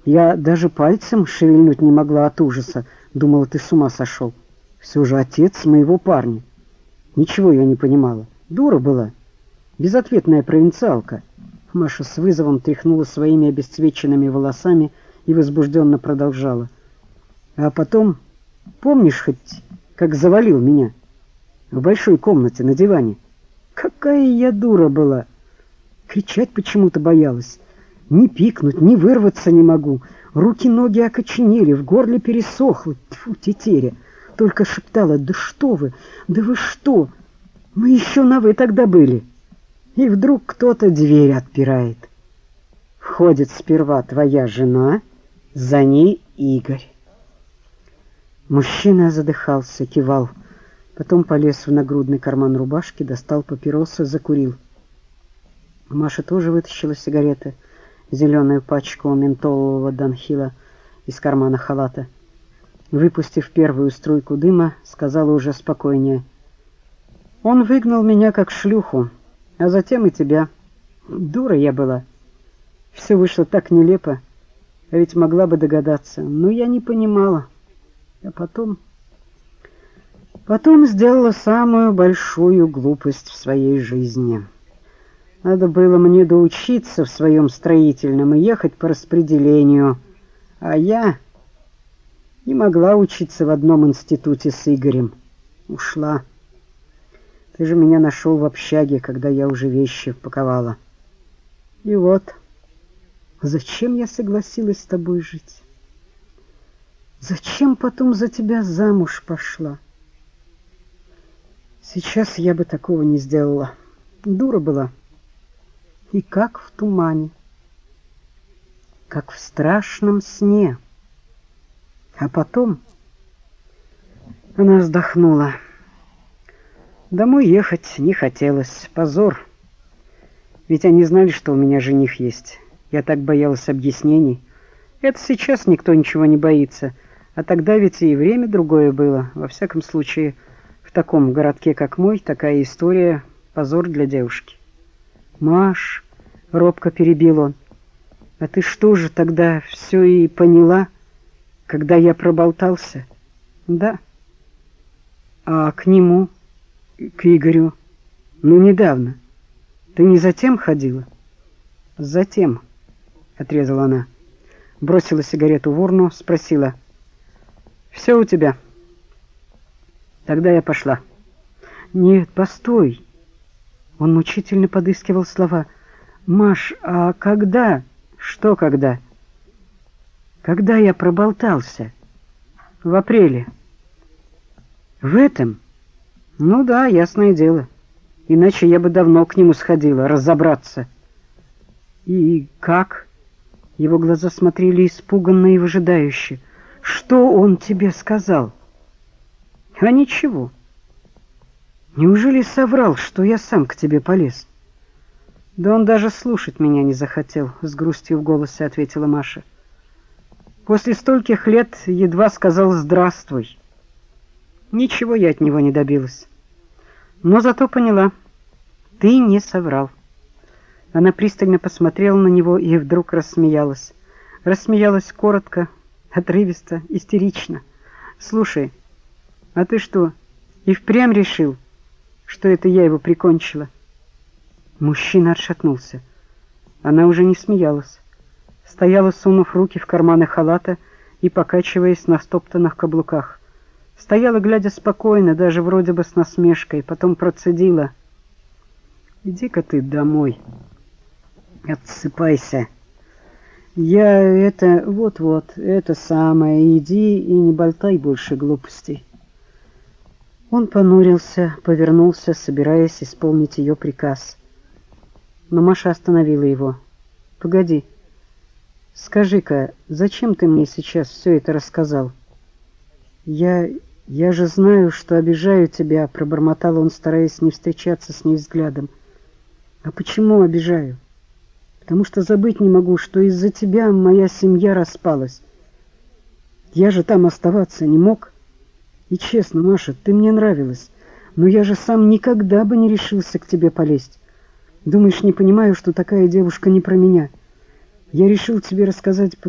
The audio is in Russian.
Я даже пальцем шевельнуть не могла от ужаса. Думала, ты с ума сошел. Все же отец моего парня. Ничего я не понимала. Дура была. Безответная провинциалка. Маша с вызовом тряхнула своими обесцвеченными волосами и возбужденно продолжала. А потом, помнишь хоть, как завалил меня? В большой комнате на диване. Какая я дура была! Кричать почему-то боялась. Ни пикнуть, ни вырваться не могу. Руки-ноги окоченели, в горле пересохло. Тьфу, тетеря. Только шептала: да что вы, да вы что? Мы еще на «вы» тогда были. И вдруг кто-то дверь отпирает. Входит сперва твоя жена, за ней Игорь. Мужчина задыхался, кивал. Потом полез в нагрудный карман рубашки, достал папиросы, закурил. Маша тоже вытащила сигареты, зеленую пачку ментолового Данхила из кармана халата. Выпустив первую струйку дыма, сказала уже спокойнее: «Он выгнал меня как шлюху, а затем и тебя. Дура я была. Все вышло так нелепо, а ведь могла бы догадаться. Но я не понимала. А потом сделала самую большую глупость в своей жизни. Надо было мне доучиться в своем строительном и ехать по распределению, а я не могла учиться в одном институте с Игорем. Ушла. Ты же меня нашел в общаге, когда я уже вещи паковала. И вот, зачем я согласилась с тобой жить? Зачем потом за тебя замуж пошла? Сейчас я бы такого не сделала. Дура была. И как в тумане, как в страшном сне. А потом она вздохнула. Домой ехать не хотелось. Позор. Ведь они знали, что у меня жених есть. Я так боялась объяснений. Это сейчас никто ничего не боится. А тогда ведь и время другое было. Во всяком случае, в таком городке, как мой, такая история — позор для девушки. «Маш», — робко перебил он, — «а ты что же тогда все и поняла, когда я проболтался?» «Да». «А к нему, к Игорю, недавно, ты не затем ходила?» «Затем», — отрезала она, бросила сигарету в урну, спросила: «Все у тебя?» Тогда я пошла. «Нет, постой!» Он мучительно подыскивал слова. «Маш, а когда?» «Что когда?» «Когда я проболтался?» «В апреле». «В этом?» «Ну да, ясное дело. Иначе я бы давно к нему сходила, разобраться». «И как?» Его глаза смотрели испуганно и выжидающе. «Что он тебе сказал?» «А ничего. Неужели соврал, что я сам к тебе полез?» «Да он даже слушать меня не захотел», — с грустью в голосе ответила Маша. «После стольких лет едва сказал «здравствуй». Ничего я от него не добилась. Но зато поняла, ты не соврал». Она пристально посмотрела на него и вдруг рассмеялась. Рассмеялась коротко, отрывисто, истерично. «Слушай, а ты что, и впрямь решил, что это я его прикончила?» Мужчина отшатнулся. Она уже не смеялась. Стояла, сунув руки в карманы халата и покачиваясь на стоптанных каблуках. Стояла, глядя спокойно, даже вроде бы с насмешкой, потом процедила: «Иди-ка ты домой. Отсыпайся. Я вот-вот, это самое, иди и не болтай больше глупостей». Он понурился, повернулся, собираясь исполнить ее приказ. Но Маша остановила его. «Погоди. Скажи-ка, зачем ты мне сейчас все это рассказал?» Я же знаю, что обижаю тебя», — пробормотал он, стараясь не встречаться с ней взглядом. «А почему обижаю? Потому что забыть не могу, что из-за тебя моя семья распалась. Я же там оставаться не мог. И честно, Маша, ты мне нравилась, но я же сам никогда бы не решился к тебе полезть. Думаешь, не понимаю, что такая девушка не про меня? Я решил тебе рассказать,